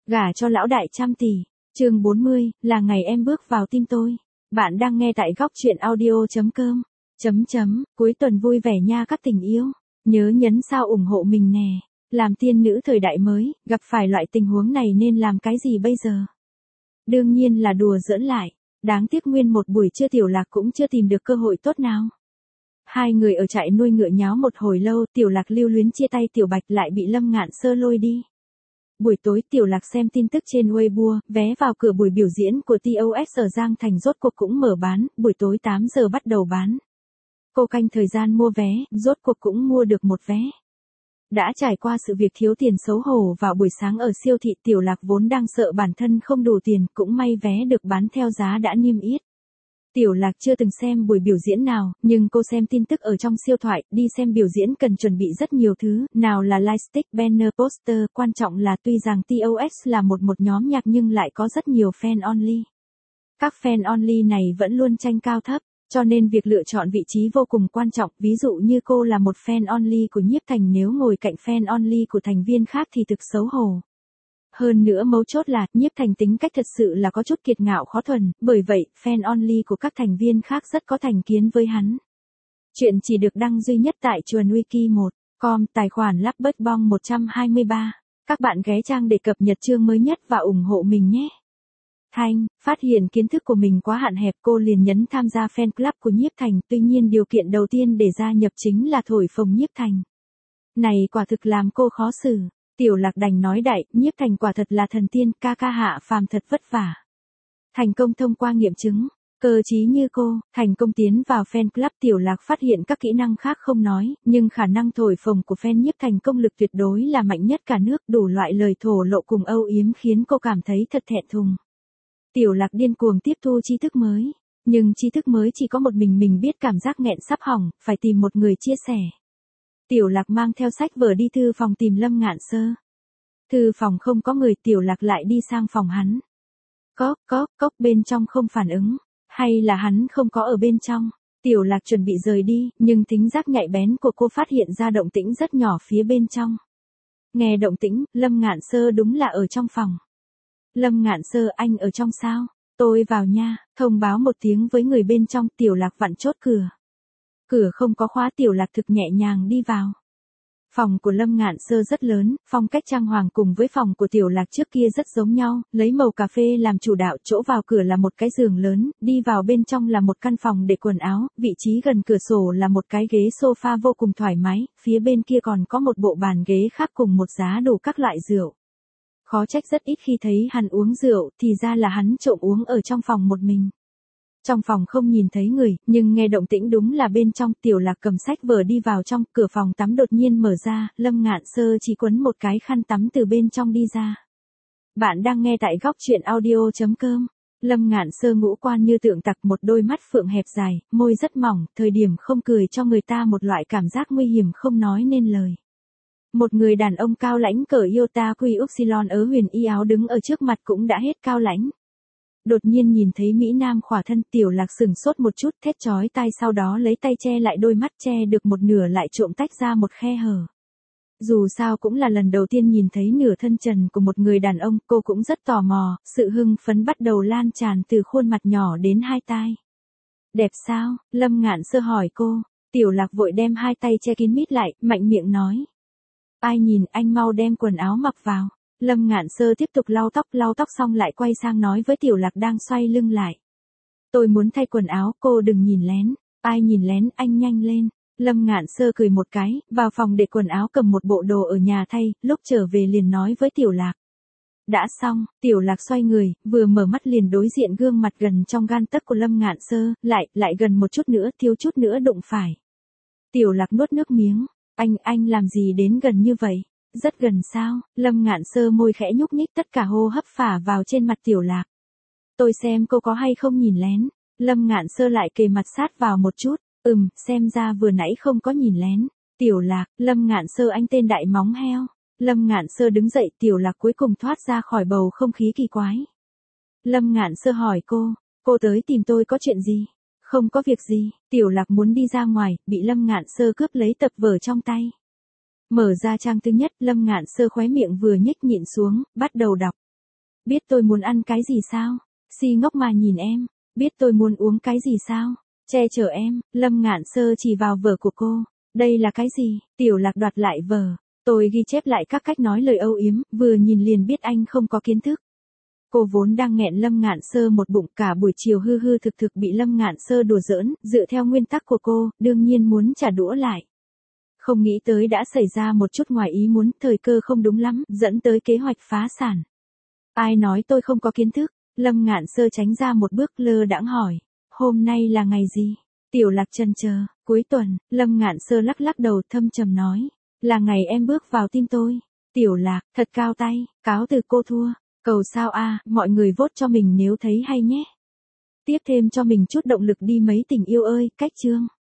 Gả cho lão đại trăm tỷ. Chương 40, là ngày em bước vào tim tôi. Bạn đang nghe tại góc truyện audio.com. Cuối tuần vui vẻ nha các tình yêu. Nhớ nhấn sao ủng hộ mình nè. Làm tiên nữ thời đại mới, gặp phải loại tình huống này nên làm cái gì bây giờ? Đương nhiên là đùa giỡn lại. Đáng tiếc nguyên một buổi trưa Tiểu Lạc cũng chưa tìm được cơ hội tốt nào. Hai người ở trại nuôi ngựa nháo một hồi lâu, Tiểu Lạc lưu luyến chia tay Tiểu Bạch lại bị Lâm Ngạn Sơ lôi đi. Buổi tối Tiểu Lạc xem tin tức trên Weibo, vé vào cửa buổi biểu diễn của TOS ở Giang Thành rốt cuộc cũng mở bán, buổi tối 8 giờ bắt đầu bán. Cô canh thời gian mua vé, rốt cuộc cũng mua được một vé. Đã trải qua sự việc thiếu tiền xấu hổ vào buổi sáng ở siêu thị, Tiểu Lạc vốn đang sợ bản thân không đủ tiền, cũng may vé được bán theo giá đã niêm yết. Tiểu Lạc chưa từng xem buổi biểu diễn nào, nhưng cô xem tin tức ở trong siêu thoại, đi xem biểu diễn cần chuẩn bị rất nhiều thứ, nào là lightstick, banner, poster, quan trọng là tuy rằng TOS là một nhóm nhạc nhưng lại có rất nhiều fan only. Các fan only này vẫn luôn tranh cao thấp, cho nên việc lựa chọn vị trí vô cùng quan trọng, ví dụ như cô là một fan only của Nhiếp Thành nếu ngồi cạnh fan only của thành viên khác thì thực xấu hổ. Hơn nữa mấu chốt là, Nhiếp Thành tính cách thật sự là có chút kiệt ngạo khó thuần, bởi vậy, fan only của các thành viên khác rất có thành kiến với hắn. Chuyện chỉ được đăng duy nhất tại chuồn wiki1.com, tài khoản Lapbotbong 123. Các bạn ghé trang để cập nhật chương mới nhất và ủng hộ mình nhé. Thanh, phát hiện kiến thức của mình quá hạn hẹp cô liền nhấn tham gia fan club của Nhiếp Thành, tuy nhiên điều kiện đầu tiên để gia nhập chính là thổi phồng Nhiếp Thành. Này quả thực làm cô khó xử. Tiểu Lạc đành nói đại, Nhiếp Thành quả thật là thần tiên, ca hạ phàm thật vất vả. Thành công thông qua nghiệm chứng, cơ trí như cô, thành công tiến vào fan club. Tiểu Lạc phát hiện các kỹ năng khác không nói, nhưng khả năng thổi phồng của fan Nhiếp Thành công lực tuyệt đối là mạnh nhất cả nước, đủ loại lời thổ lộ cùng âu yếm khiến cô cảm thấy thật thẹn thùng. Tiểu Lạc điên cuồng tiếp thu tri thức mới, nhưng tri thức mới chỉ có một mình biết, cảm giác nghẹn sắp hỏng, phải tìm một người chia sẻ. Tiểu Lạc mang theo sách vở đi thư phòng tìm Lâm Ngạn Sơ. Thư phòng không có người, Tiểu Lạc lại đi sang phòng hắn. Cốc bên trong không phản ứng, hay là hắn không có ở bên trong. Tiểu Lạc chuẩn bị rời đi, nhưng thính giác nhạy bén của cô phát hiện ra động tĩnh rất nhỏ phía bên trong. Nghe động tĩnh, Lâm Ngạn Sơ đúng là ở trong phòng. Lâm Ngạn Sơ, anh ở trong sao? Tôi vào nha, thông báo một tiếng với người bên trong. Tiểu Lạc vặn chốt cửa. Cửa không có khóa, Tiểu Lạc thực nhẹ nhàng đi vào. Phòng của Lâm Ngạn Sơ rất lớn, phong cách trang hoàng cùng với phòng của Tiểu Lạc trước kia rất giống nhau, lấy màu cà phê làm chủ đạo, chỗ vào cửa là một cái giường lớn, đi vào bên trong là một căn phòng để quần áo, vị trí gần cửa sổ là một cái ghế sofa vô cùng thoải mái, phía bên kia còn có một bộ bàn ghế khác cùng một giá đủ các loại rượu. Khó trách rất ít khi thấy hắn uống rượu, thì ra là hắn trộm uống ở trong phòng một mình. Trong phòng không nhìn thấy người, nhưng nghe động tĩnh đúng là bên trong. Tiểu Lạc cầm sách vở đi vào trong, cửa phòng tắm đột nhiên mở ra, Lâm Ngạn Sơ chỉ quấn một cái khăn tắm từ bên trong đi ra. Bạn đang nghe tại góc truyện audio.com. Lâm Ngạn Sơ ngũ quan như tượng tặc, một đôi mắt phượng hẹp dài, môi rất mỏng, thời điểm không cười cho người ta một loại cảm giác nguy hiểm không nói nên lời. Một người đàn ông cao lãnh cởi Iota Quy Upsilon ớ huyền y áo đứng ở trước mặt cũng đã hết cao lãnh. Đột nhiên nhìn thấy Mỹ Nam khỏa thân, Tiểu Lạc sừng sốt một chút, thét chói tai, sau đó lấy tay che lại đôi mắt, che được một nửa lại trộm tách ra một khe hở. Dù sao cũng là lần đầu tiên nhìn thấy nửa thân trần của một người đàn ông, cô cũng rất tò mò, sự hưng phấn bắt đầu lan tràn từ khuôn mặt nhỏ đến hai tai. Đẹp sao? Lâm Ngạn Sơ hỏi cô. Tiểu Lạc vội đem hai tay che kín mít lại, mạnh miệng nói. Ai nhìn, anh mau đem quần áo mặc vào. Lâm Ngạn Sơ tiếp tục lau tóc xong lại quay sang nói với Tiểu Lạc đang xoay lưng lại. Tôi muốn thay quần áo, cô đừng nhìn lén. Ai nhìn lén, anh nhanh lên. Lâm Ngạn Sơ cười một cái, vào phòng để quần áo cầm một bộ đồ ở nhà thay, lúc trở về liền nói với Tiểu Lạc. Đã xong, Tiểu Lạc xoay người, vừa mở mắt liền đối diện gương mặt gần trong gan tấc của Lâm Ngạn Sơ, lại gần một chút nữa, thiếu chút nữa đụng phải. Tiểu Lạc nuốt nước miếng. Anh làm gì đến gần như vậy? Rất gần sao? Lâm Ngạn Sơ môi khẽ nhúc nhích, tất cả hô hấp phả vào trên mặt Tiểu Lạc. Tôi xem cô có hay không nhìn lén. Lâm Ngạn Sơ lại kề mặt sát vào một chút. Xem ra vừa nãy không có nhìn lén. Tiểu Lạc, Lâm Ngạn Sơ, anh tên đại móng heo. Lâm Ngạn Sơ đứng dậy, Tiểu Lạc cuối cùng thoát ra khỏi bầu không khí kỳ quái. Lâm Ngạn Sơ hỏi cô tới tìm tôi có chuyện gì? Không có việc gì. Tiểu Lạc muốn đi ra ngoài, bị Lâm Ngạn Sơ cướp lấy tập vở trong tay. Mở ra trang thứ nhất, Lâm Ngạn Sơ khóe miệng vừa nhếch nhịn xuống, bắt đầu đọc. Biết tôi muốn ăn cái gì sao? Si ngốc mà nhìn em. Biết tôi muốn uống cái gì sao? Che chở em. Lâm Ngạn Sơ chỉ vào vở của cô. Đây là cái gì? Tiểu Lạc đoạt lại vở. Tôi ghi chép lại các cách nói lời âu yếm, vừa nhìn liền biết anh không có kiến thức. Cô vốn đang nghẹn Lâm Ngạn Sơ một bụng, cả buổi chiều hư hư thực thực bị Lâm Ngạn Sơ đùa giỡn, dựa theo nguyên tắc của cô, đương nhiên muốn trả đũa lại. Không nghĩ tới đã xảy ra một chút ngoài ý muốn, thời cơ không đúng lắm, dẫn tới kế hoạch phá sản. Ai nói tôi không có kiến thức? Lâm Ngạn Sơ tránh ra một bước, lơ đãng hỏi. Hôm nay là ngày gì? Tiểu Lạc chần chờ. Cuối tuần. Lâm Ngạn Sơ lắc lắc đầu, thâm trầm nói. Là ngày em bước vào tim tôi. Tiểu Lạc, thật cao tay, cáo từ cô thua. Cầu sao a, mọi người vote cho mình nếu thấy hay nhé. Tiếp thêm cho mình chút động lực đi mấy tình yêu ơi, cách chương.